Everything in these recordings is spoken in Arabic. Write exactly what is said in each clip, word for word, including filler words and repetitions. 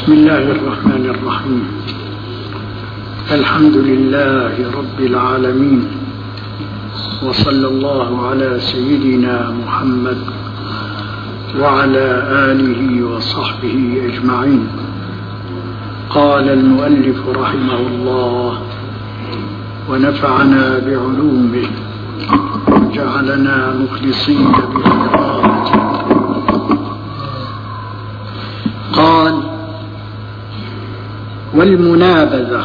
بسم الله الرحمن الرحيم. الحمد لله رب العالمين، وصلى الله على سيدنا محمد وعلى آله وصحبه أجمعين. قال المؤلف رحمه الله: ونفعنا بعلومه وجعلنا مخلصين بقراءته. قال: والمنابذة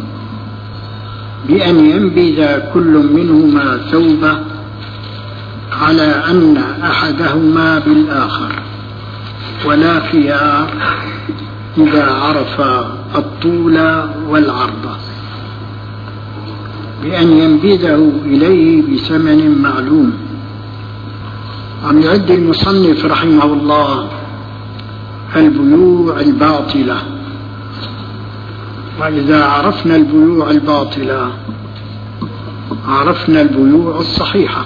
بأن ينبذ كل منهما ثوبه على أن أحدهما بالآخر، ولا خيار إذا عرف الطول والعرض، بأن ينبذه إليه بثمن معلوم. عم يعد المصنف رحمه الله البيوع الباطلة. وإذا عرفنا البيوع الباطلة عرفنا البيوع الصحيحة.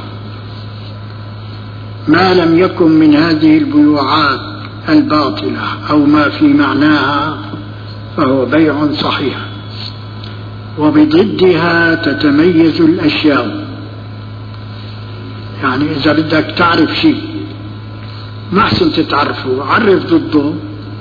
ما لم يكن من هذه البيوعات الباطلة أو ما في معناها فهو بيع صحيح. وبضدها تتميز الأشياء. يعني إذا بدك تعرف شيء ما أحسن تتعرفه، عرف ضده.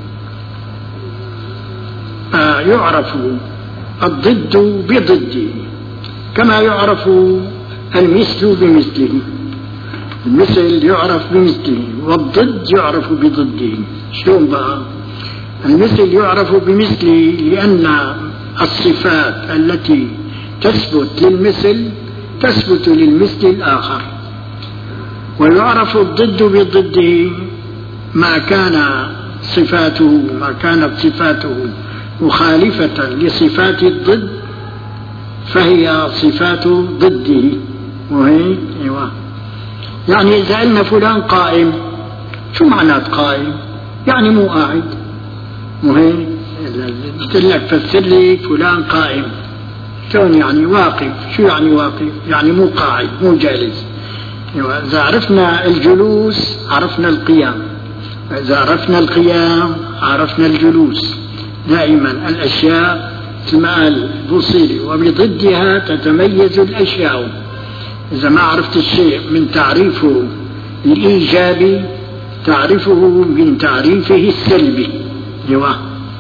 آه يعرف الضد بضده، كما يعرف المثل بمثله. المثل يعرف بمثله والضد يعرف بضده. شلون بقى؟ المثل يعرف بمثله لأن الصفات التي تثبت للمثل تثبت للمثل الآخر، ويعرف الضد بضده ما كان صفاته ما كانت صفاته مخالفة لصفات الضد فهي صفات ضده. وهي ايوه يعني إذا قلنا فلان قائم، شو معنات قائم؟ يعني مو قاعد. وهي قلت لك فسر لي فلان قائم، شلون يعني واقف؟ شو يعني واقف؟ يعني مو قاعد مو جالس. إذا عرفنا الجلوس عرفنا القيام، إذا عرفنا القيام عرفنا الجلوس. دائما الأشياء مثل ما قال البوصيري: وبضدها تتميز الأشياء. إذا ما عرفت الشيء من تعريفه الإيجابي تعرفه من تعريفه السلبي. ايوه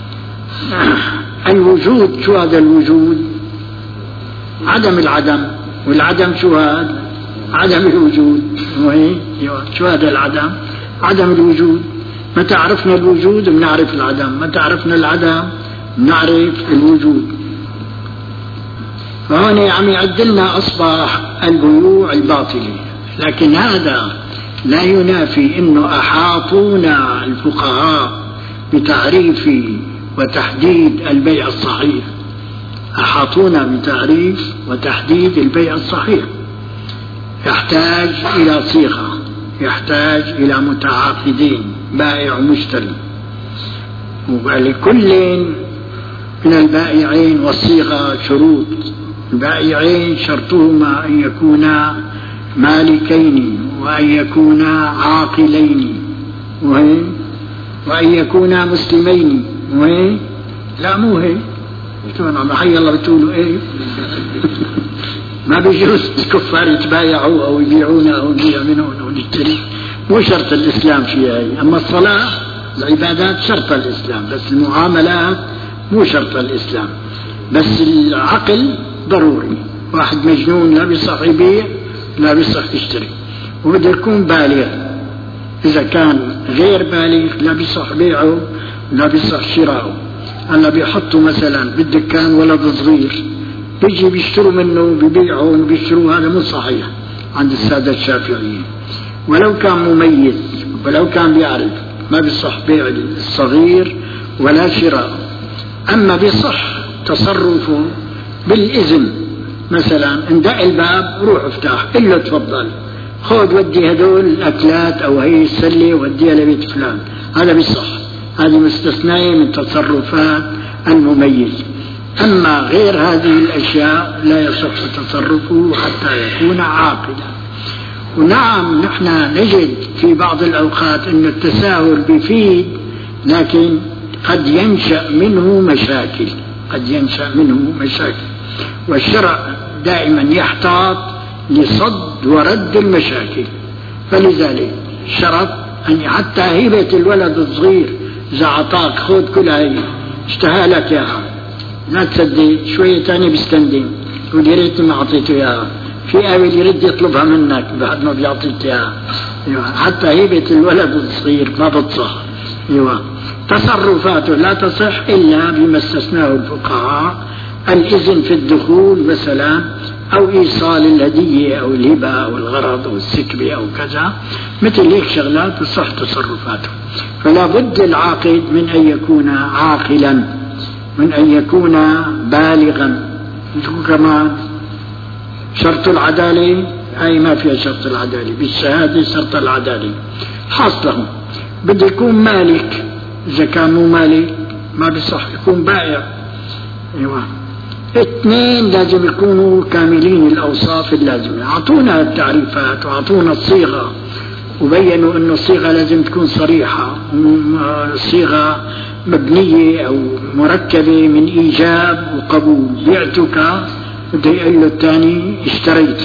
الوجود، شو هذا الوجود؟ عدم العدم، والعدم شو هذا؟ عدم الوجود. وهي شو هذا العدم؟ عدم الوجود. متى عرفنا الوجود بنعرف العدم، متى عرفنا العدم بنعرف الوجود. فهون عم يعدلنا أصبح البيوع الباطلة. لكن هذا لا ينافي أنه أحاطونا الفقهاء بتعريف وتحديد البيع الصحيح. أحاطونا بتعريف وتحديد البيع الصحيح. يحتاج إلى صيغة، يحتاج إلى متعاقدين، بائع ومشتري، ولكل من البائعين والصيغة شروط. البائعين شرطهما أن يكونا مالكين، وأن يكونا عاقلين، وأن يكونا مسلمين. وهي لا مو هي. شلون حي الله بتقولوا ايه؟ ما بيجوز الكفار يتبايعوا أو يبيعونا أو نبيع منهم أو نشتري. مو شرط الإسلام فيها هي. أما الصلاة العبادات شرط الإسلام، بس المعاملات مو شرط الإسلام. بس العقل ضروري. واحد مجنون لا بيصح يبيع لا بيصح يشتري، وبده يكون بالغ. إذا كان غير بالغ لا بيصح بيعه لا بيصح شراؤه. هلا بيحطوا مثلا بالدكان ولد صغير بيجي بيشتروا منه بيبيعون بيشتروا، هذا مو صحيح عند السادة الشافعيين. ولو كان مميز ولو كان بيعرف ما بيصح بيع الصغير ولا شراء. أما بيصح تصرفه بالإذن. مثلا اندق الباب روح افتح، إلا تفضل خذ ودي هدول الأكلات أو هي السلة وديها لبيت فلان، هذا بيصح. هذه مستثناء من تصرفات المميز. أما غير هذه الأشياء لا يصح تصرفه حتى يكون عاقلا. ونعم نحن نجد في بعض الأوقات أن التساهل بيفيد، لكن قد ينشأ منه مشاكل قد ينشأ منه مشاكل والشرع دائما يحتاط لصد ورد المشاكل. فلذلك شرط أن حتى هبة الولد الصغير إذا عطاك خذ كل هاي اشتهى لك ياها لا تصدق شوية تاني بيستندم يقول يا ريتني ما أعطيته إياها، في قابل يرد يطلبها منك بعد ما بيعطيك إياها. حتى هبة الولد الصغير ما بتصح. تصرفاته لا تصح إلا بما استثناه الفقهاء: الإذن في الدخول مثلا، أو إيصال الهدية أو الهبة أو الغرض أو السكبة أو كذا، مثل هيك شغلات تصح تصرفاته. فلا بد العاقد من أن يكون عاقلا، من أن يكون بالغا. كمان شرط العدالة أي ما فيها شرط العدالة، بالشهادة شرط العدالة حاصله. بده يكون مالك، إذا كان مو مالك ما بيصح يكون بائع. أيوة. اثنين لازم يكونوا كاملين الأوصاف اللازمة. أعطونا التعريفات وأعطونا الصيغة وبينوا أن الصيغة لازم تكون صريحة، صيغة مبنية أو مركبة من إيجاب وقبول. بعتك بده يقول له الثاني اشتريته،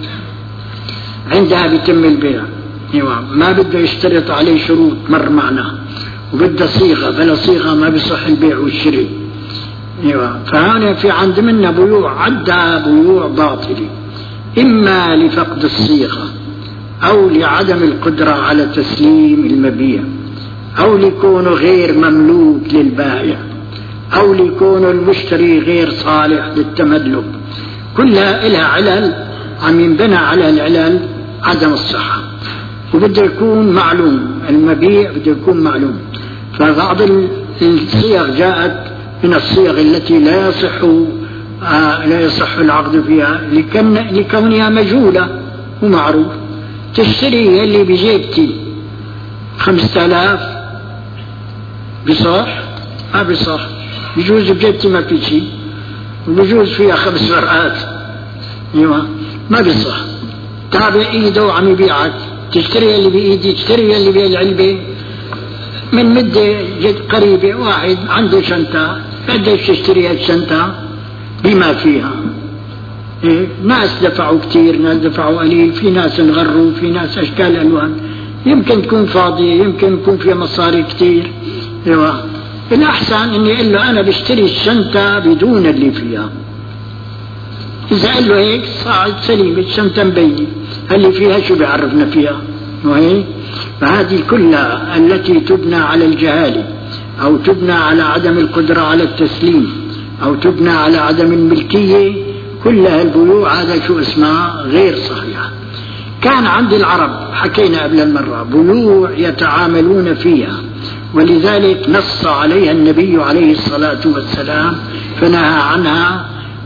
عندها بيتم البيع. أيوة. ما بده يشترط عليه شروط مر معنا، وبده صيغة، بلا صيغة ما بيصح البيع والشراء. أيوة. فهنا في عند منا بيوع عدها بيوع باطلة، إما لفقد الصيغة أو لعدم القدرة على تسليم المبيع، أو ليكون غير مملوك للبائع، أو ليكون المشتري غير صالح للتملك. كلها إلها علل عم ينبنى على العلل عدم الصحة. وبده يكون معلوم المبيع، بده يكون معلوم. فبعض الصيغ جاءت من الصيغ التي لا يصح آه لا يصح العقد فيها لكونها مجهولة ومعروف. تشتري اللي بجيبتي خمسة آلاف بصح؟ ما بصح. بجوز بجيبتي ما في شيء، وبجوز فيها خمس ورقات. ايوه ما بصح. تابع ايده وعم يبيعك، تشتري اللي بايدي، تشتري اللي بالعلبة. من مدة جد قريبة واحد عنده شنطة، قديش تشتري هالشنطة بما فيها؟ إيه؟ ناس دفعوا كتير، ناس دفعوا قليل، في ناس انغروا، في ناس اشكال الوان، يمكن تكون فاضية، يمكن يكون فيها مصاري كتير. ايوه الاحسن اني اقول له انا بشتري الشنطة بدون اللي فيها. اذا قال له هيك صاعد سليم، الشنطة مبينة، اللي فيها شو بيعرفنا فيها؟ وهي فهذه كلها التي تبنى على الجهالة، أو تبنى على عدم القدرة على التسليم، أو تبنى على عدم الملكية، كلها البيوع هذا شو اسمها غير صحيحة. كان عند العرب حكينا قبل المرة بيوع يتعاملون فيها، ولذلك نص عليها النبي عليه الصلاة والسلام فنهى عنها.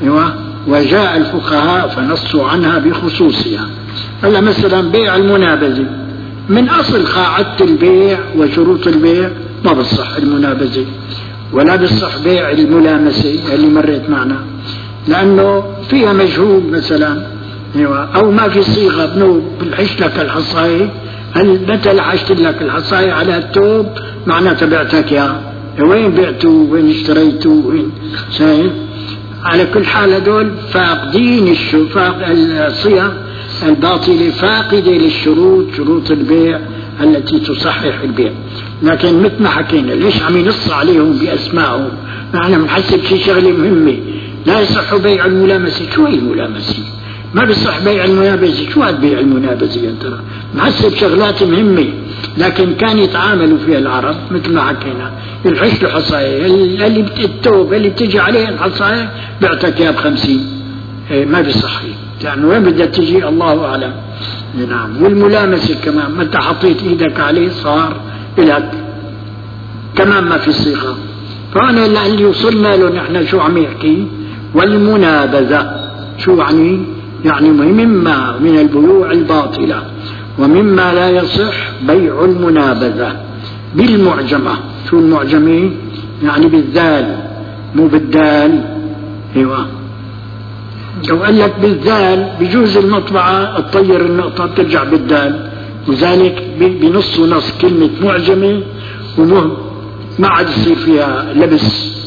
وجاء الفقهاء فنصوا عنها بخصوصها. هلا مثلا بيع المنابذة، من أصل قاعدة البيع وشروط البيع ما بصح المنابذة، ولا بصح بيع الملامسة اللي مرت معنا، لأنه فيها مجهول مثلا، أو ما في صيغة. بنو بالحش لك الحصاية، هل متى عشت لك الحصاية على التوب معناتها بعتك يا وين بعته وين اشتريته وين شايف. على كل حال هذول فاقدين الشفاق الصيغ الباطلة، فاقدة للشروط، شروط البيع التي تصحح البيع. لكن مثل ما حكينا ليش عم ينص عليهم بأسمائهم؟ نحن بنحسب شيء شغلة مهمة. لا يصح بيع الملامسة. شو هي الملامسة؟ ما بيصح بيع المنابذة. شو هاد بيع المنابذة يا ترى؟ بنحسب شغلات مهمة، لكن كان يتعاملوا فيها العرب مثل ما حكينا. الحش له حصاية، اللي التوب اللي بتجي عليه الحصاية بعتك يا بخمسين. إيه ما بيصح، يعني وين بدها تجي الله أعلم. نعم. والملامسة كمان متى حطيت إيدك عليه صار إلك، كمان ما في صيغة. فأنا اللي وصلنا له نحن شو عم يحكي؟ والمنابذة شو يعني؟ يعني مما من البيوع الباطلة ومما لا يصح بيع المنابذة بالمعجمة. شو المعجمة؟ يعني بالذال مو بالدال. ايوه لو قال لك بالذال بجوز المطبعة تطير النقطة بترجع بالدال، وذلك بنص نص كلمة معجمة ما عاد يصير فيها لبس.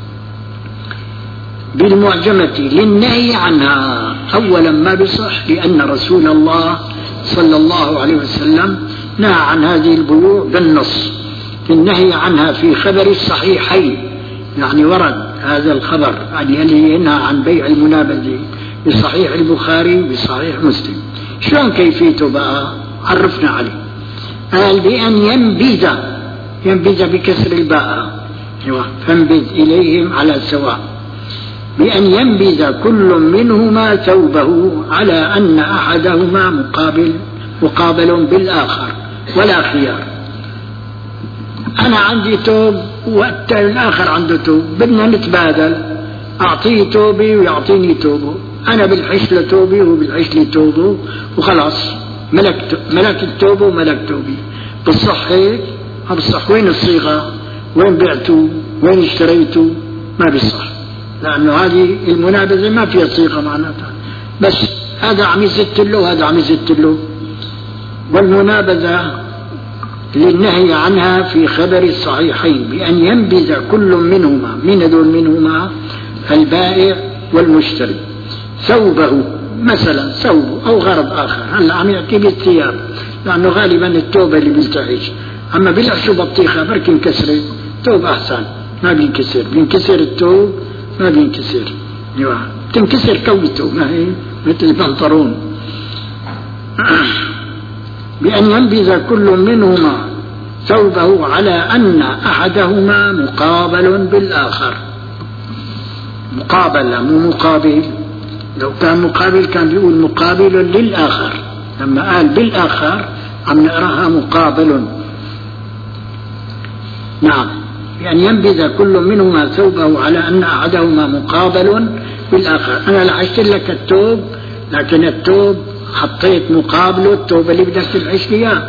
بالمعجمة للنهي عنها، أولا ما بصح لأن رسول الله صلى الله عليه وسلم نهى عن هذه البيوع بالنص، النهي عنها في خبر الصحيحين، يعني ورد هذا الخبر اللي ينهى عن بيع المنابذة بصحيح البخاري بصحيح مسلم. شلون كيفيته بقى؟ عرفنا عليه. قال بأن ينبذ، ينبذ بكسر الباء، فانبذ إليهم على سواء، بأن ينبذ كل منهما ثوبه على أن أحدهما مقابل مقابل بالآخر ولا خيار. أنا عندي توب والآخر عنده توب، بدنا نتبادل، أعطيه توبي ويعطيني توبه، أنا بالحش لتوبي وبالحش لتوبه وخلاص ملكت ملك التوبه وملك توبي. بالصح هيك؟ ما بصح. وين الصيغة؟ وين بعته؟ وين اشتريته؟ ما بصح، لأنه هذه المنابذة ما فيها صيغة معناتها، بس هذا عم يزت له وهذا عم يزت له. والمنابذة للنهي عنها في خبر الصحيحين بأن ينبذ كل منهما، من هذول منهما؟ البائع والمشتري، ثوبه مثلا، ثوبه أو غرض آخر. هلا عم يحكي بالثياب لأنه غالبا التوبة اللي بيلتعش، أما بيلعشوا بطيخة بركي انكسرت، توب أحسن ما بينكسر، بينكسر التوب ما بينكسر، تنكسر كويته ما هي مثل البنطلون. بأن ينبذ كل منهما ثوبه على أن أحدهما مقابل بالآخر. مقابل مو مقابل، لو كان مقابل كان بيقول مقابل للآخر، لما قال بالآخر عم نقراها مقابل. نعم، يعني ينبذ كل منهما ثوبه على أن أحدهما مقابل بالآخر. أنا لعشت لك التوب، لكن التوب حطيت مقابله التوب اللي بدك تلعش لياه.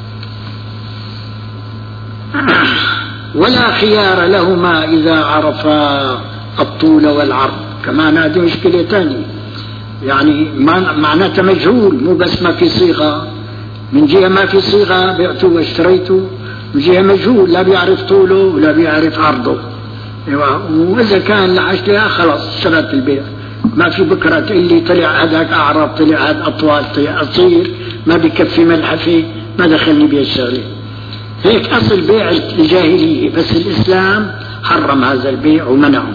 ولا خيار لهما إذا عرفا الطول والعرض، كمان هذه مشكلة تانية، يعني معناتها مجهول، مو بس ما في صيغة، من جهة ما في صيغة بعته واشتريته، من جهة مجهول لا بيعرف طوله ولا بيعرف عرضه. وإذا كان لعش لها خلاص اشتريت البيع، ما في بكرة تقول لي طلع هذاك أعرض، طلع هذا أطول، طلع قصير، ما بكفي ملحفة، ما دخلني بها الشغلة. هيك أصل بيع الجاهلية، بس الإسلام حرم هذا البيع ومنعه.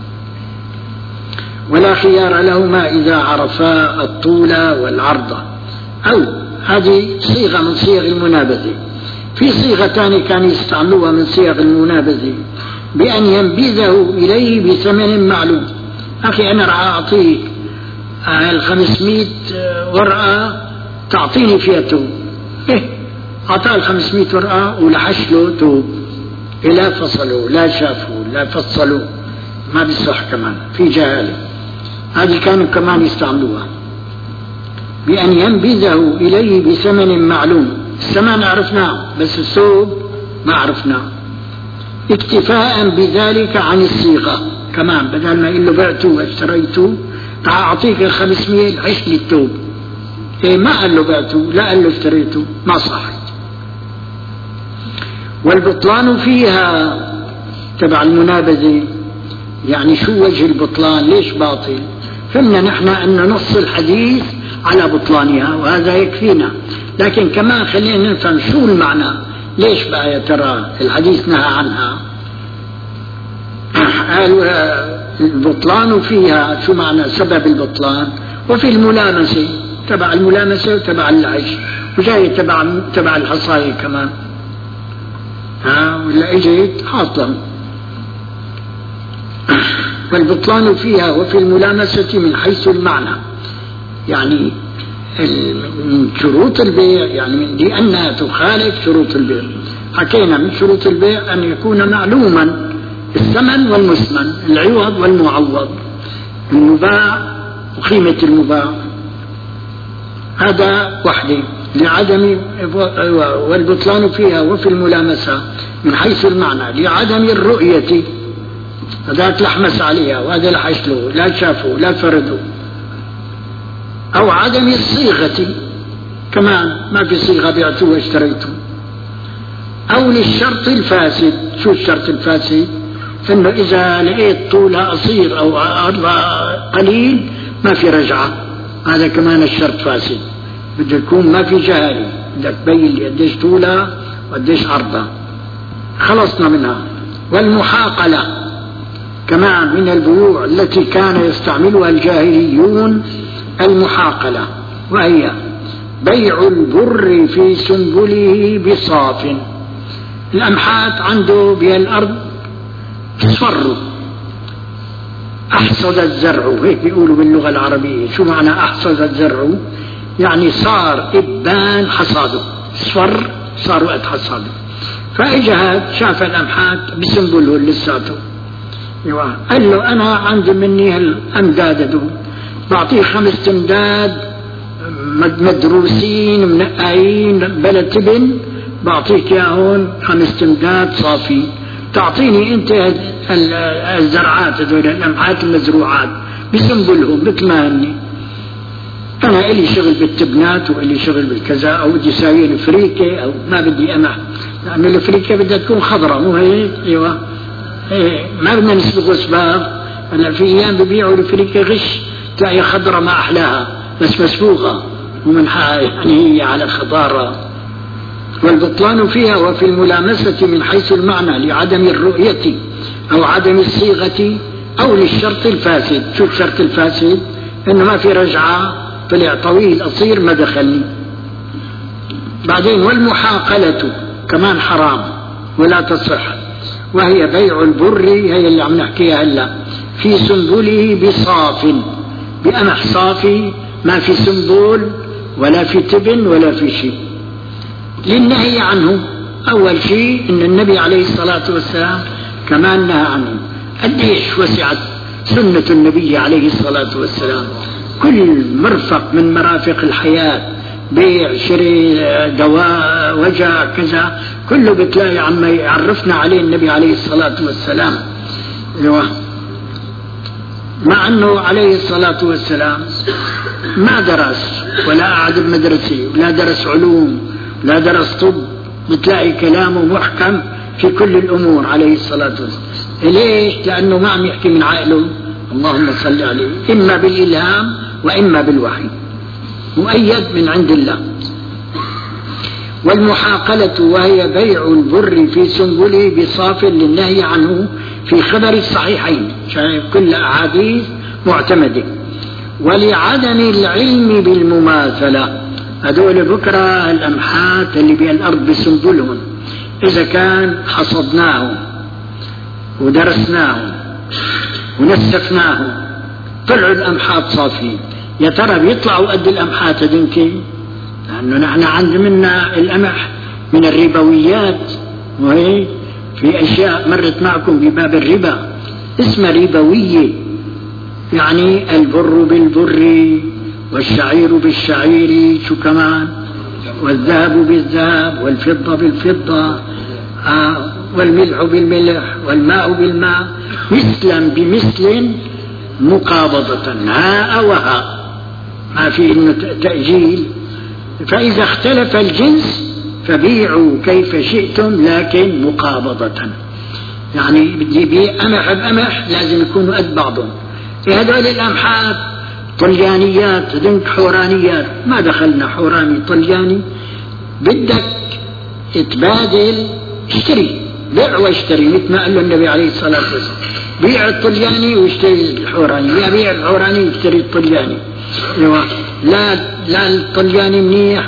ولا خيار لهما إذا عرفا الطول والعرض، أو هذه صيغة من صيغ المنابذة. في صيغة ثانية كانوا يستعملوها من صيغ المنابذة، بأن ينبذه إليه بثمن معلوم. أخي أنا راح أعطيك الخمسمائة ورقة تعطيني فيها توب، إيه أعطاه الخمسمائة ورقة ولحش له توب، لا فصلوا لا شافوا لا فصلوا، ما بيصح، كمان في جهالة. هذه كانوا كمان يستعملوها، بأن ينبذه إليه بثمن معلوم. الثمن عرفناه بس الثوب ما عرفناه، اكتفاء بذلك عن الصيغة. كمان بدل ما يقول له بعته واشتريته، تعال أعطيك الخمسمية العش لي التوب، إيه ما قال له بعته لا قال له اشتريته، ما صحت. والبطلان فيها تبع المنابذة، يعني شو وجه البطلان؟ ليش باطل؟ فهمنا نحن أن نص الحديث على بطلانها وهذا يكفينا، لكن كمان خلينا نفهم شو المعنى، ليش بقى يا ترى الحديث نهى عنها؟ قال البطلان فيها، شو معنى سبب البطلان؟ وفي الملامسة، تبع الملامسة وتبع العيش، وجاي تبع تبع الحصاية كمان، ها ولا اجيت حاطهم. والبطلان فيها وفي الملامسة من حيث المعنى، يعني من شروط البيع، يعني لأنها تخالف شروط البيع. حكينا من شروط البيع أن يكون معلوما الثمن والمثمن، العوض والمعوض، المباع وقيمة المباع، هذا وحده لعدم. والبطلان فيها وفي الملامسة من حيث المعنى لعدم الرؤية، هذاك لحمس عليها وهذا لحش له، لا شافوا لا فردوا، أو عدم الصيغة، كمان ما في صيغة بعته واشتريته، أو للشرط الفاسد. شو الشرط الفاسد؟ إنه إذا لقيت طولها قصير أو عرضها قليل ما في رجعة، هذا كمان الشرط فاسد. بده يكون ما في جهالي، بدك تبين لي قديش طولها وقديش عرضها. خلصنا منها. والمحاقلة كمان من البيوع التي كان يستعملها الجاهليون، المحاقلة وهي بيع البر في سنبله بصاف. الأمحات عنده بالأرض اصفروا، أحصد الزرع، هيك بيقولوا باللغة العربية. شو معنى أحصد الزرع؟ يعني صار إبان حصاده، اصفر صار وقت حصاده. فإجا هاد شاف الأمحات بسنبله لساته، قال له أنا عندي مني هالأمداد دول، بعطيه خمس تمداد مدروسين منقعين بلا تبن، بعطيك ياهون خمس تمداد صافي، تعطيني انت الزرعات هذول الأمحات المزروعات بسنبلهم مثل ما هني. أنا إلي شغل بالتبنات وإلي شغل بالكذا، أو بدي ساوي فريكة أو ما بدي أمح، لأن الفريكة بدها تكون خضراء مو هيك؟ أيوة إيه، ما بدنا نسبق أسباغ. أنا في أيام ببيعوا الفريكة غش، تلاقي خضراء ما أحلاها بس مسبوغة ومن يعني هي على خضارة. والبطلان فيها وفي الملامسة من حيث المعنى لعدم الرؤية أو عدم الصيغة أو للشرط الفاسد. شو الشرط الفاسد؟ إنه ما في رجعة، طلع طويل قصير ما دخلني. بعدين والمحاقلة كمان حرام ولا تصح، وهي بيع البر، هي اللي عم نحكيها هلا، في سنبله بصاف، بقمح صافي ما في سنبول ولا في تبن ولا في شيء. للنهي عنه أول شيء إن النبي عليه الصلاة والسلام كمان نهى عنه. قديش وسعت سنة النبي عليه الصلاة والسلام، كل مرفق من مرافق الحياة، بيع شري دواء وجع كذا، كله بتلاقي عما يعرفنا عليه النبي عليه الصلاة والسلام. مع أنه عليه الصلاة والسلام ما درس ولا قعد بمدرسة ولا درس علوم لا درس طب، بتلاقي كلامه محكم في كل الأمور عليه الصلاة والسلام. ليش؟ لأنه ما عم يحكي من عقله، اللهم صل عليه، إما بالإلهام وإما بالوحي، مؤيد من عند الله. والمحاقلة وهي بيع البر في سنبله بصاف للنهي عنه في خبر الصحيحين، شايف كل أحاديث معتمدة. ولعدم العلم بالمماثلة، هذول بكرة الأمحات اللي بالأرض بسنبلهم إذا كان حصدناهم ودرسناهم ونسفناهم طلعوا الأمحات صافين، يا ترى بيطلعوا قد الأمحات هذنكي؟ لأنه نحن عند منا القمح من الربويات، وهي في أشياء مرت معكم بباب الربا اسمها ربوية، يعني البر بالبر والشعير بالشعير، شو كمان، والذهب بالذهب والفضة بالفضة، آه والملح بالملح والماء بالماء، مثلا بمثل مقابضة، هاء وهاء، ما في إنه تأجيل. فإذا اختلف الجنس فبيعوا كيف شئتم لكن مقابضة، يعني بدي بيع قمح بقمح لازم يكونوا قد بعضهم. في هذول الأمحات طليانيات هذنك حورانيات، ما دخلنا حوراني طلياني، بدك تبادل اشتري، بيع واشتري، مثل ما قال له النبي عليه الصلاة والسلام، بيع الطلياني واشتري الحوراني، يا بيع الحوراني واشتري الطلياني. لا لا الطلياني منيح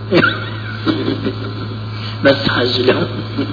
بس حزله.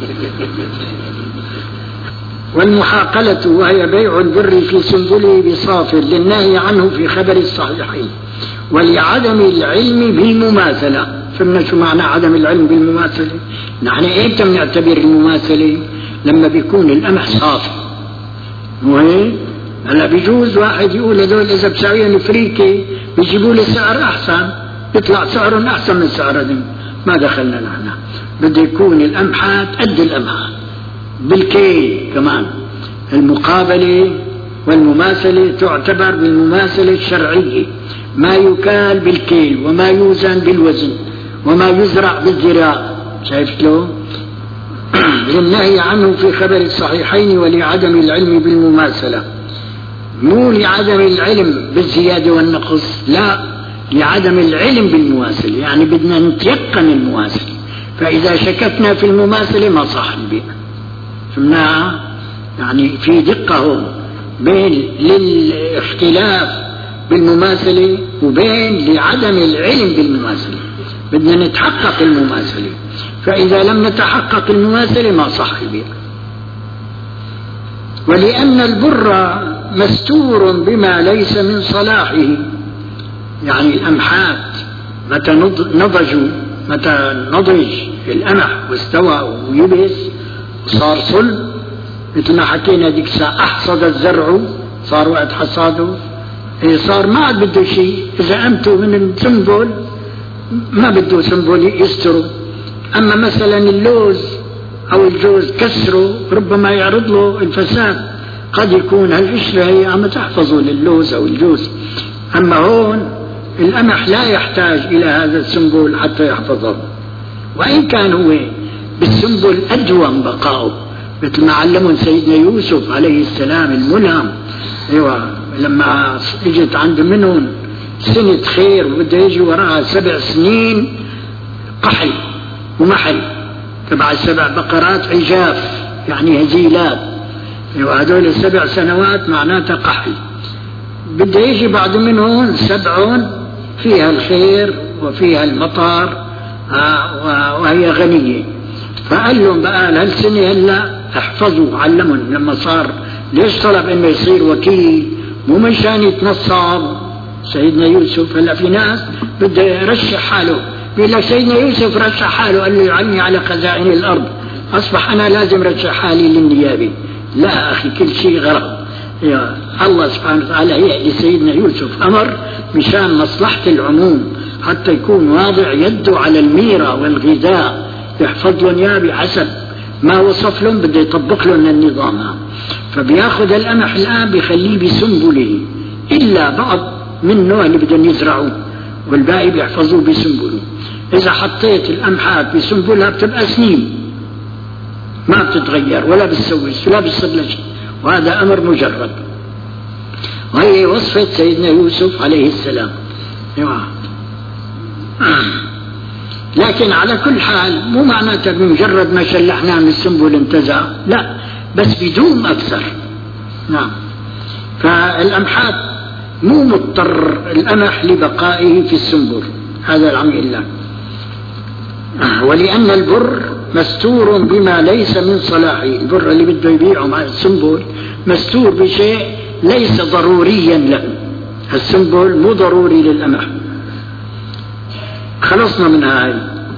والمحاقلة وهي بيع البر في سنبله بصاف للنهي عنه في خبر الصحيحين، ولعدم العلم بالمماثلة. فهمنا شو معنى عدم العلم بالمماثلة؟ نحن ايمتى بنعتبر المماثلة؟ لما بيكون القمح صافي، وهي هلا بيجوز واحد يقول هذول اذا بساويهم افريقي بيجيبوا لي سعر احسن، بيطلع سعرهم احسن من سعر هذول، ما دخلنا نحن. بده يكون القمحات قد القمحات بالكيل كمان. المقابلة والمماثلة تعتبر بالمماثلة الشرعية، ما يكال بالكيل وما يوزن بالوزن وما يزرع بالزراع، شايف له؟ للنهي عنه في خبر الصحيحين ولعدم العلم بالمماثلة، مو لعدم العلم بالزيادة والنقص، لا، لعدم العلم بالمماثلة، يعني بدنا نتيقن المماثلة، فإذا شككنا في المماثلة ما صح البيع. فهمناها؟ يعني في دقة هون بين للاختلاف بالمماثلة وبين لعدم العلم بالمماثلة، بدنا نتحقق المماثلة، فإذا لم نتحقق المماثلة ما صح البيع. ولأن البر مستور بما ليس من صلاحه، يعني الأمحات متى نضجوا، متى نضج القمح واستوى ويبس وصار صلب، مثل ما حكينا ديك الساعة أحصد الزرع، صار وقت حصاده، صار ما عاد بده شيء، إذا أمتوا من السنبل ما بده سنبل يستروا. أما مثلا اللوز أو الجوز كسره ربما يعرض له الفساد، قد يكون هالقشرة هي عم تحفظه للوز أو الجوز. أما هون القمح لا يحتاج إلى هذا السنبل حتى يحفظه، وإن كان هو بالسنبل أدوم بقاؤه، مثل ما علمون سيدنا يوسف عليه السلام الملهم. ايوه لما اجت عند منهم سنة خير وبده يجي وراها سبع سنين قحل ومحل تبع السبع بقرات عجاف، يعني هزيلات، ايوه هذول السبع سنوات معناتها قحل، بده يجي بعد منهم سبع فيها الخير وفيها المطر وهي غنية. فقال لهم بقى هالسنة هلا احفظوا، علمهم لما صار ليش طلب انه يصير وكيل، مو مشان يتنصب سيدنا يوسف. هلا في ناس بده يرشح حاله، بيقول لك سيدنا يوسف رشح حاله قال له يعني على خزائن الارض، اصبح انا لازم رشح حالي للنيابه. لا اخي، كل شيء غرض. يا الله سبحانه وتعالى يهدي سيدنا يوسف امر مشان مصلحه العموم، حتى يكون واضع يده على الميرة والغذاء، يحفظ لهم اياه بحسب ما وصف لهم، بده يطبق لهم النظام. فبياخذ القمح الآن بيخليه بسنبله، إلا بعض منه اللي بدهم يزرعوه والباقي بيحفظوه بسنبله. إذا حطيت القمحات بسنبلها بتبقى سنين ما بتتغير ولا بتسوس ولا بتصير لها شيء، وهذا أمر مجرد. وهي وصفة سيدنا يوسف عليه السلام. لكن على كل حال مو معناته بمجرد ما شلحناه من السنبل انتزع، لا، بس بدون أكثر. نعم. فالأمحات مو مضطر القمح لبقائه في السنبل، هذا العم الله. ولأن البر مستور بما ليس من صلاحه، البر اللي بده يبيعه مع السنبل مستور بشيء ليس ضروريا له، السنبل مو ضروري للقمح. خلصنا من هاي.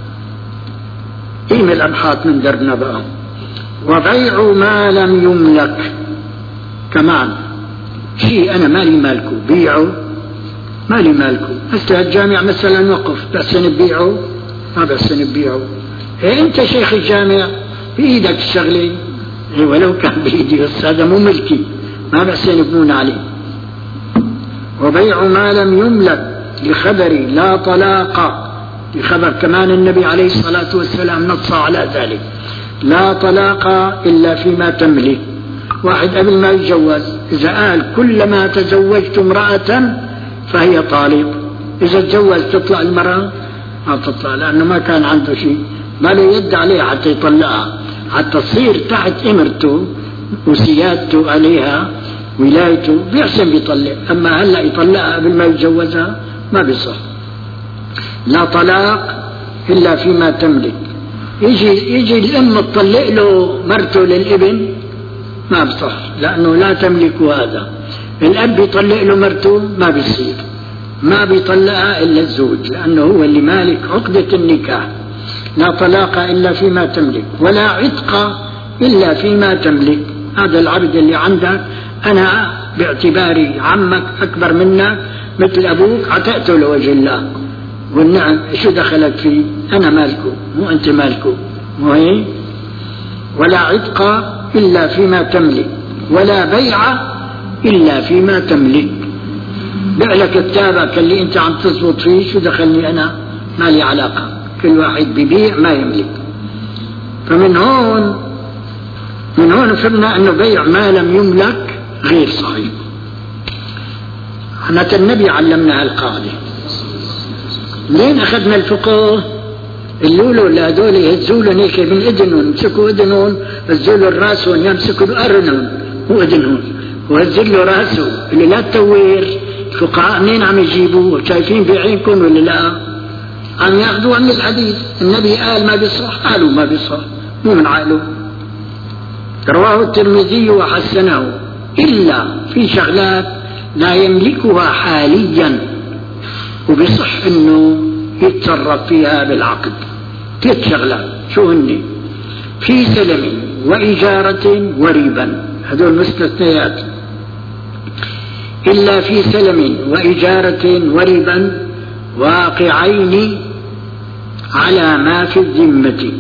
قيم الأمحات من درنا بقى. وبيع ما لم يملك كمان، شيء أنا مالي مالكه بيعه، مالي مالكه. هسه الجامع مثلا وقف، بأسن ببيعه؟ ما بأسن ببيعه. إيه أنت شيخ الجامع بإيدك الشغلة، إيه ولو كان بإيدي بس هذا مو ملكي، ما بأسن يبنون عليه. وبيع ما لم يملك لخبر لا طلاق، لخبر كمان النبي عليه الصلاة والسلام نص على ذلك، لا طلاق إلا فيما تملك. واحد قبل ما يتجوز إذا قال كلما تزوجت امرأة فهي طالق، إذا تجوز تطلع المرأة؟ ما تطلع، لأنه ما كان عنده شيء، ما له يد عليه حتى يطلقها، حتى تصير تحت إمرته وسيادته عليها ولايته بيحسن بيطلق. أما هلأ يطلقها قبل ما يتجوزها ما بيصح. لا طلاق إلا فيما تملك. يجي يجي الأم تطلق له مرته للابن ما بصح، لأنه لا تملك هذا. الأب يطلق له مرته ما بيصير، ما بيطلقها إلا الزوج، لأنه هو اللي مالك عقدة النكاح. لا طلاق إلا فيما تملك، ولا عتق إلا فيما تملك. هذا العبد اللي عندك أنا باعتباري عمك أكبر منك مثل أبوك عتقته لوجه الله، والنعم شو دخلك فيه؟ أنا مالكه مو أنت مالكه، مو هي؟ ولا عتق إلا فيما تملك، ولا بيع إلا فيما تملك. بيع لك كتابك اللي أنت عم تزبط فيه، شو دخلني أنا؟ ما لي علاقة، كل واحد ببيع ما يملك. فمن هون من هون فهمنا أنه بيع ما لم يملك غير صحيح. حتى النبي علمنا القاعدة. لين أخذنا الفقه اللولو لا دول يهزولون هيك من إذنهم، يمسكوا إذنهم، يهزولوا الراس ويمسكوا الأرنهم وإذنهم وهزلوا راسه اللي لا تطوير. الفقهاء منين عم يجيبوا؟ شايفين بعينكم ولا لا؟ عم ياخذوا عن الحديث. النبي قال ما بيصح، قالوا ما بيصح، مو من عقله. رواه الترمذي وحسنه إلا في شغلات لا يملكها حاليا وبصح انه يتصرف فيها بالعقد. ثلاث شغلات شو هن؟ في سلم وإجارة وربا، هذول مستثنيات. إلا في سلم وإجارة وربا واقعين على ما في الذمة.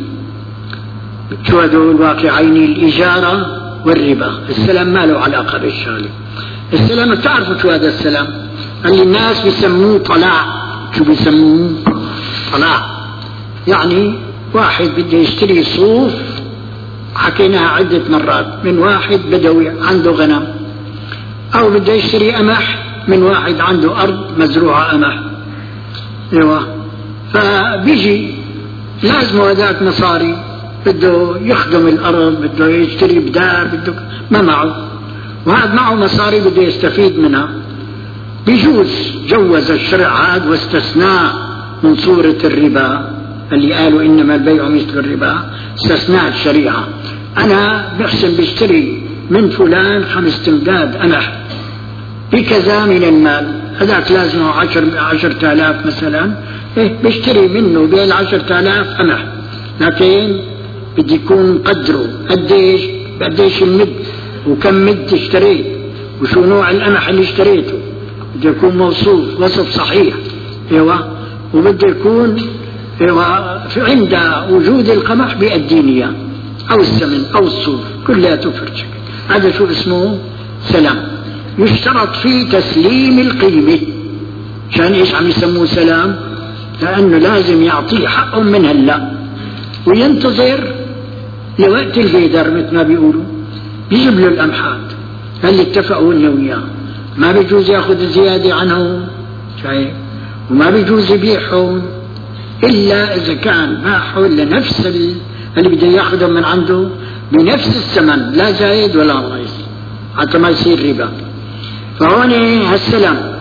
شو هذول واقعين؟ الإجارة والربا. السلام ما له علاقة بالشغلة. السلام تعرفوا شو هذا السلام؟ اللي الناس بيسموه طلاع. شو بيسموه؟ طلاع. يعني واحد بده يشتري صوف، حكيناها عدة مرات، من واحد بدوي عنده غنم، أو بده يشتري قمح من واحد عنده أرض مزروعة قمح. ايوه، فبيجي لازمه هذاك مصاري، بده يخدم الأرض، بده يشتري بدار، بده ما معه، وهذا معه مصاري بده يستفيد منها. بيجوز جوز الشرع هذا واستثناء من صورة الربا اللي قالوا إنما البيع مثل الربا، استثناء الشريعة. أنا بحسن بشتري من فلان خمس تمداد قمح بكذا من المال، هذاك لازمه عشر عشرة آلاف مثلا، إيه بشتري منه بالعشرة آلاف قمح، لكن بدي يكون قدره قديش قديش المد وكم مد اشتريت وشو نوع القمح اللي اشتريته، بده يكون موصوف وصف صحيح. ايوه، وبده يكون ايوه في عند وجود القمح بأدينية او السمن او الصوف كلها تفرج. هذا شو اسمه؟ سلام. يشترط فيه تسليم القيمة. عشان ايش عم يسموه سلام؟ لانه لازم يعطيه حقهم من هلا وينتظر لوقت البيدر مثل ما بيقولوا، يجيب له القمحات اللي اتفقوا انه وياه، ما بيجوز ياخذ زيادة عنه، شايف؟ وما بيجوز يبيعهم الا اذا كان باعه لنفس اللي بده ياخذهم من عنده بنفس الثمن، لا زايد ولا ناقص، حتى ما يصير ربا. فهون هالسلام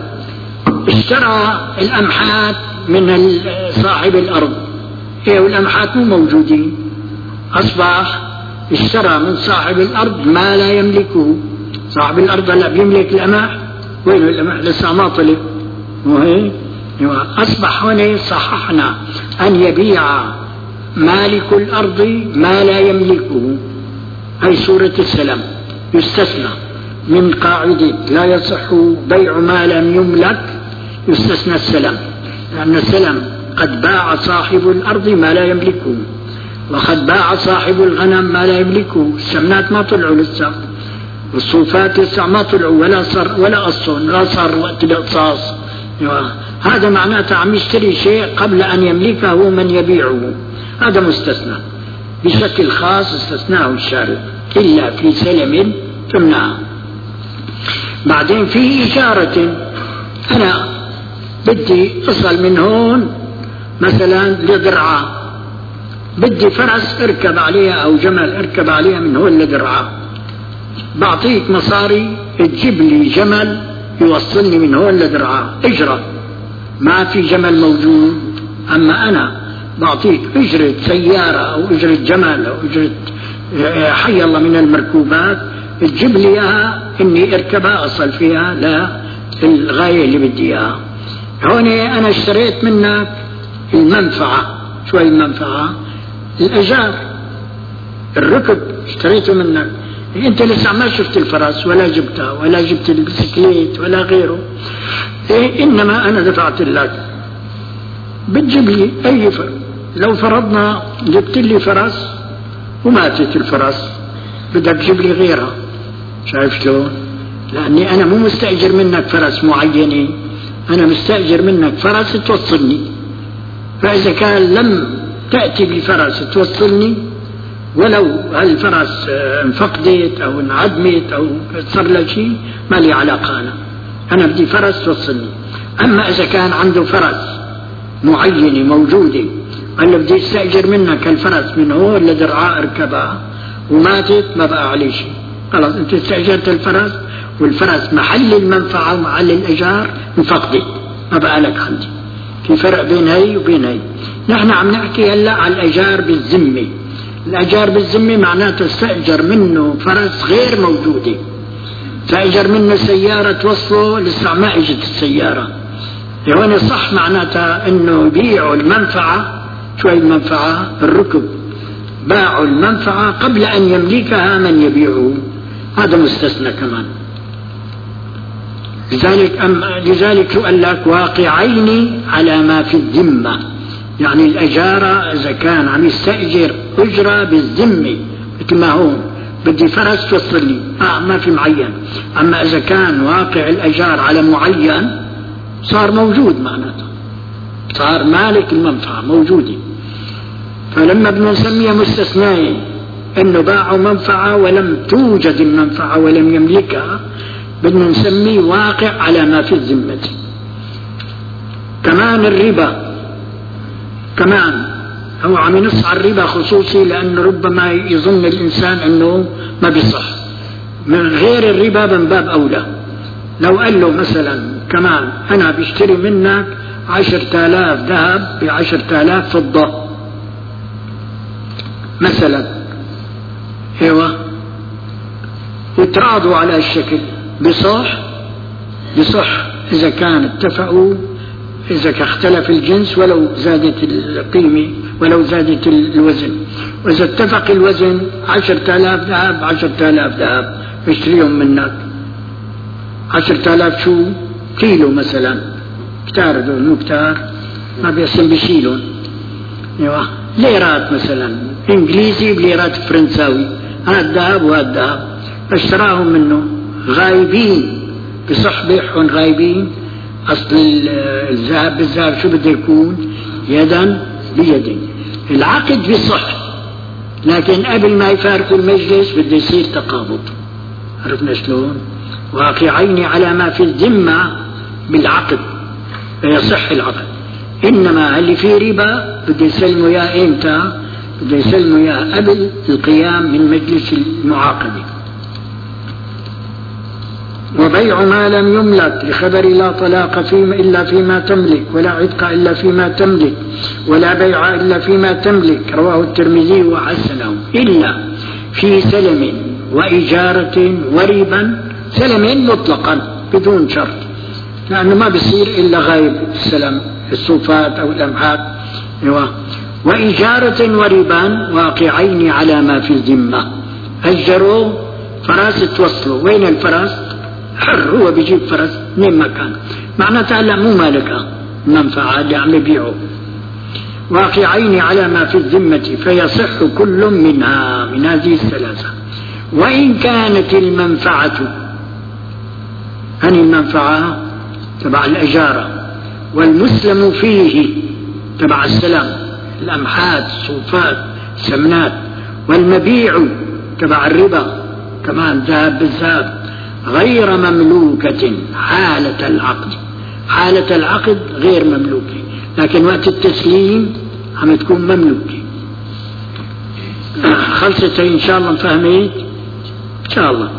اشترى القمحات من صاحب الارض، ايه والقمحات مو موجودين، اصبح اشترى من صاحب الارض ما لا يملكه. صاحب الارض هلا بيملك القمح، وين القمح؟ لسه ما طلع. وهي اصبح هون صححنا ان يبيع مالك الارض ما لا يملكه، اي صورة السلام. يستثنى من قاعدة لا يصح بيع ما لم يملك، يستثنى السلام، لأن السلام قد باع صاحب الأرض ما لا يملكه، وقد باع صاحب الغنم ما لا يملكه. السمنات ما طلعوا لسه، والصوفات لسه ما طلعوا، ولا صار ولا قصون، لا صار وقت القصاص. هذا معناته عم يشتري شيء قبل أن يملكه من يبيعه، هذا مستثنى بشكل خاص استثناه الشارع. إلا في سلم تمنع. بعدين في إشارة، أنا بدي أصل من هون مثلا لدرعة، بدي فرس اركب عليها أو جمل اركب عليها من هون لدرعة، بعطيك مصاري تجيب لي جمل يوصلني من هون لدرعة، اجرة. ما في جمل موجود، أما أنا بعطيك أجرة سيارة أو أجرة جمل أو أجرة حي الله من المركوبات، تجيب لي إياها إني اركبها أصل فيها لا الغاية اللي بدي إياها. هون أنا اشتريت منك المنفعة. شو هي المنفعة؟ الأجار، الركب اشتريته منك، أنت لسه ما شفت الفرس ولا جبتها ولا جبت البسكليت ولا غيره، إيه إنما أنا دفعت لك، بتجيب لي أي فرس. لو فرضنا جبت لي فرس وماتت الفرس، بدك تجيب لي غيرها. شايف شلون؟ لأني أنا مو مستأجر منك فرس معينة، أنا مستأجر منك فرس توصلني. فإذا كان لم تأتي بفرس توصلني ولو الفرس انفقدت أو انعدمت أو صار له شيء ما لي علاقة، أنا أنا بدي فرس توصلني. أما إذا كان عنده فرس معينة موجودة قال له بدي استأجر منك الفرس من هو اللي درعاء اركبها وماتت ما بقى عليه شيء، خلاص أنت استأجرت الفرس والفرس محل المنفعة ومحل الإيجار انفقدت ما بقى لك عندي. في فرق بين هي وبين هي. نحن عم نحكي هلا على الإيجار بالذمة. الإيجار بالذمة معناته استأجر منه فرس غير موجودة، استأجر منه سيارة توصله لسه ما اجت السيارة، هون صح معناتها انه يبيعوا المنفعة. شو هي المنفعة؟ الركب، باعوا المنفعة قبل ان يملكها من يبيعه، هذا مستثنى كمان. لذلك أم لذلك قال لك واقعين على ما في الذمة، يعني الأجارة إذا كان عم يستأجر أجرة بالذمة مثل ما هون بدي فرس توصل لي آه ما في معين. أما إذا كان واقع الأجار على معين صار موجود، معناته صار مالك المنفعة موجودة. فلما بدنا نسميها مستثناء إنه باعوا منفعة ولم توجد المنفعة ولم يملكها، بدنا نسميه واقع على ما في الذمة. كمان الربا كمان هو عم ينص على الربا خصوصي، لأنه ربما يظن الإنسان أنه ما بيصح. من غير الربا من باب أولى. لو قال له مثلا كمان أنا بشتري منك عشرة آلاف ذهب بعشرة آلاف فضة مثلا، ايوه، وتراضوا على الشكل، بصح بصح إذا كان اتفقوا، إذا اختلف الجنس ولو زادت القيمة ولو زادت الوزن. وإذا اتفق الوزن عشرة آلاف ذهب عشرة آلاف ذهب اشتريهم منك عشرة آلاف شو كيلو مثلا، كتار دول مو كتار ما بيقسم بشيلون، ايوه ليرات مثلا انجليزي بليرات فرنساوي، هذا ذهب وهذا ذهب، اشتراهم منه غايبين بصح بيعهم غايبين. أصل الذهب بالذهب شو بده يكون؟ يدا بيد. العقد بصح، لكن قبل ما يفارقوا المجلس بده يصير تقابض. عرفنا شلون؟ واقعين على ما في الذمة بالعقد فيصح العقد. إنما اللي فيه ربا بده يسلموا إياه إمتى؟ بده يسلموا إياه قبل القيام من مجلس المعاقدة. وبيع ما لم يملك لخبر لا طلاق فيما إلا فيما تملك، ولا عتق إلا فيما تملك، ولا بيع إلا فيما تملك، رواه الترمذي وحسنه، إلا في سلم وإجارة وربا. سلم مطلقا بدون شرط، لأنه ما بيصير إلا غايب السلم، الصوفات أو الأمعات. وإجارة وربا واقعين على ما في الذمة. أجروا فرس توصلوا، وين الفرس؟ حر، هو بيجيب فرس من مكان، معناتها لا مو مالكها المنفعة اللي عم يبيعه. واقعين على ما في الذمة فيصح كل منها من هذه الثلاثة. وإن كانت المنفعة، هل المنفعة تبع الإجارة، والمسلم فيه تبع السلام، الأمحات الصوفات سمنات، والمبيع تبع الربا كمان ذهب بالذهب، غير مملوكة حالة العقد. حالة العقد غير مملوكة، لكن وقت التسليم عم تكون مملوكة. خلصت إن شاء الله، فهمت إن شاء الله.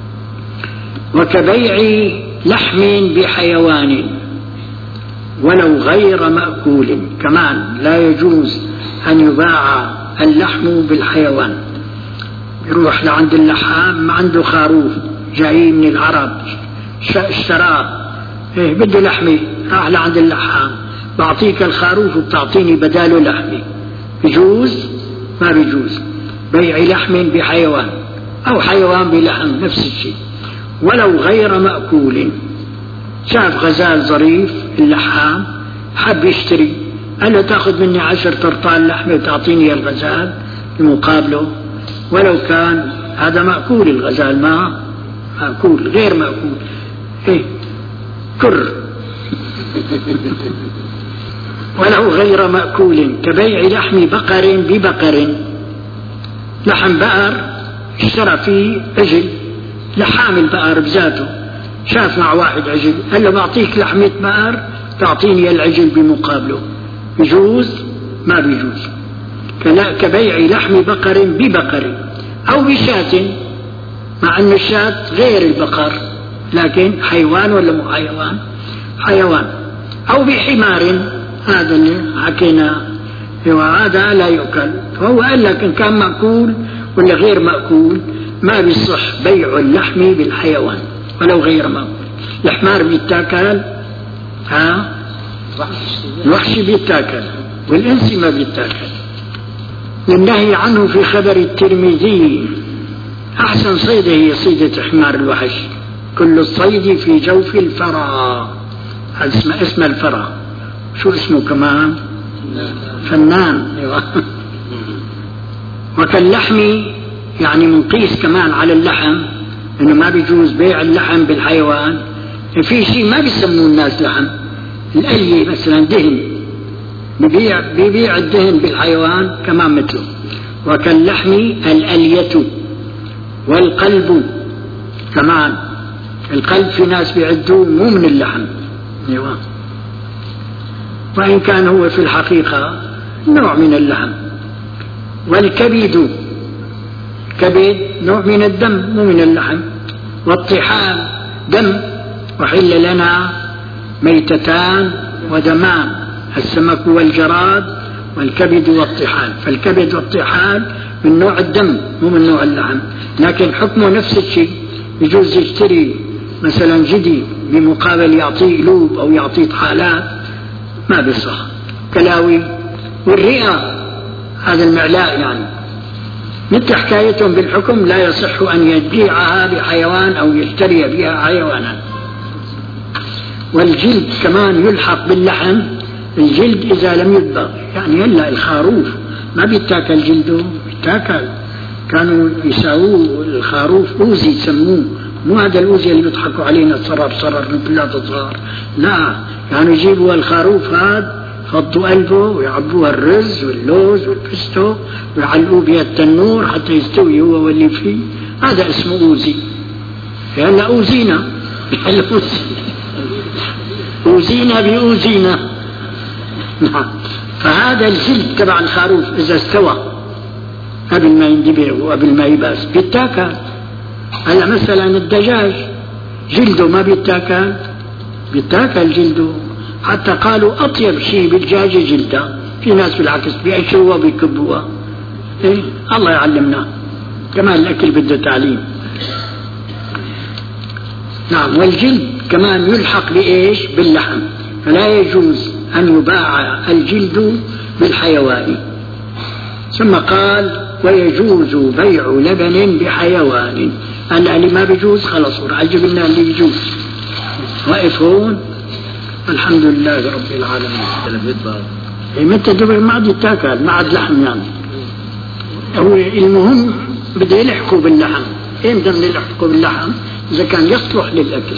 وكبيع لحم بحيوان ولو غير مأكول، كمان لا يجوز أن يباع اللحم بالحيوان. يروح لعند اللحام عنده خروف جاي من العرب اشتراه، إيه بده لحمي، راح لعند اللحام بعطيك الخروف وبتعطيني بداله لحمي، بيجوز؟ ما بيجوز. بيع لحم بحيوان أو حيوان بلحم نفس الشيء. ولو غير مأكول، شاف غزال ظريف اللحام حب يشتري، قال له تأخذ مني عشر ترطال لحمة وتعطيني الغزال المقابله، ولو كان هذا مأكول الغزال، ما مأكول غير مأكول، إيه كر. ولو غير مأكول كبيع لحم بقر ببقر، لحم بقر اشترى فيه عجل، لحام البقر بذاته، شاف مع واحد عجل قال له بعطيك لحمة بقر تعطيني العجل بمقابله، يجوز؟ ما بيجوز. كبيع لحم بقر ببقر أو بشاة، مع أن الشاة غير البقر لكن حيوان ولا مو حيوان؟ حيوان. أو بحمار، هذا اللي حكينا هذا لا يؤكل. فهو قال لك إن كان مأكول ولا غير مأكول ما بيصح بيع اللحم بالحيوان ولو غير مأكول. الحمار بيتاكل، ها؟ الوحش بيتاكل والإنس ما بيتاكل. النهي عنه في خبر الترمذي أحسن صيدة هي صيدة حمار الوحش، كل الصيد في جوف الفرا، هذا اسمه اسم الفرا. شو اسمه كمان؟ فنان. وكاللحم يعني منقيس كمان على اللحم، انه ما بيجوز بيع اللحم بالحيوان. في شيء ما بيسموه الناس لحم، الألية مثلا دهن، بيبيع بيبيع الدهن بالحيوان كمان مثله. وكاللحم الألية والقلب كمان، القلب في ناس بيعدوه مو من اللحم، ايوه، وإن كان هو في الحقيقة نوع من اللحم. والكبد، كبد نوع من الدم مو من اللحم. والطحال دم، وحل لنا ميتتان ودمان، السمك والجراد والكبد والطحال. فالكبد والطحال من نوع الدم مو من نوع اللحم، لكن حكمه نفس الشيء. يجوز يشتري مثلا جدي بمقابل يعطيه لوب أو يعطيه طحالات، ما بيصح. كلاوي والرئة، هذا المعلاء يعني، مثل حكايتهم بالحكم لا يصح أن يبيعها لحيوان أو يشتري بها حيوانا. والجلد كمان يلحق باللحم، الجلد إذا لم يدبغ، يعني هلا الخروف ما بيتاكل جلده، بيتاكل. كانوا يساووه الخروف أوزي يسموه، مو هذا الأوزي اللي بيضحكوا علينا صرر صرر مثل لا تصغر، لا، يعني يجيبوا الخروف هذا يفضوا قلبه ويعبوها الرز واللوز والبستو ويعلقوه بها التنور حتى يستوي هو واللي فيه، هذا اسمه أوزي. هلا أوزينا أوزينا بأوزينا. نعم. فهذا الجلد تبع الخروف إذا استوى قبل ما يندبر وقبل ما يباس بيتاكل. هلا مثلا الدجاج جلده ما بيتاكل، بيتاكل جلده. حتى قالوا أطيب شيء بالدجاجة جلده، في ناس بالعكس بيعشوها وبيكبوها. إيه؟ الله يعلمنا، كمان الأكل بده تعليم. نعم. والجلد كمان يلحق بإيش؟ باللحم، فلا يجوز أن يباع الجلد بالحيوان. ثم قال ويجوز بيع لبن بحيوان. اللي ما بيجوز خلص عجب لنا اللي بيجوز. واقف هون الحمد لله رب العالمين. متى دبر ما عاد يتاكل، ما عاد لحم يعني. هو المهم بده يلحقوا باللحم. امتى بدنا يلحقوا باللحم؟ إذا كان يصلح للأكل.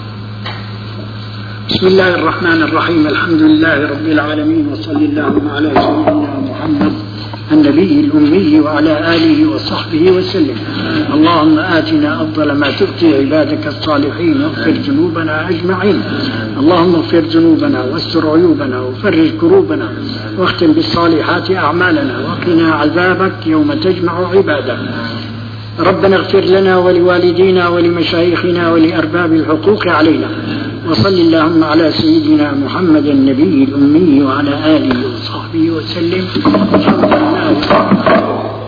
بسم الله الرحمن الرحيم، الحمد لله رب العالمين، وصلى اللهم على سيدنا محمد النبي الأمي وعلى آله وصحبه وسلم. اللهم آتنا أفضل ما تؤتي عبادك الصالحين، واغفر ذنوبنا أجمعين. اللهم اغفر ذنوبنا واستر عيوبنا وفرج كروبنا، واختم بالصالحات أعمالنا، وقنا عذابك يوم تجمع عبادك. ربنا اغفر لنا ولوالدينا ولمشايخنا ولأرباب الحقوق علينا، وصل اللهم على سيدنا محمد النبي الأمي وعلى آله وصحبه وسلم. الحمد لله.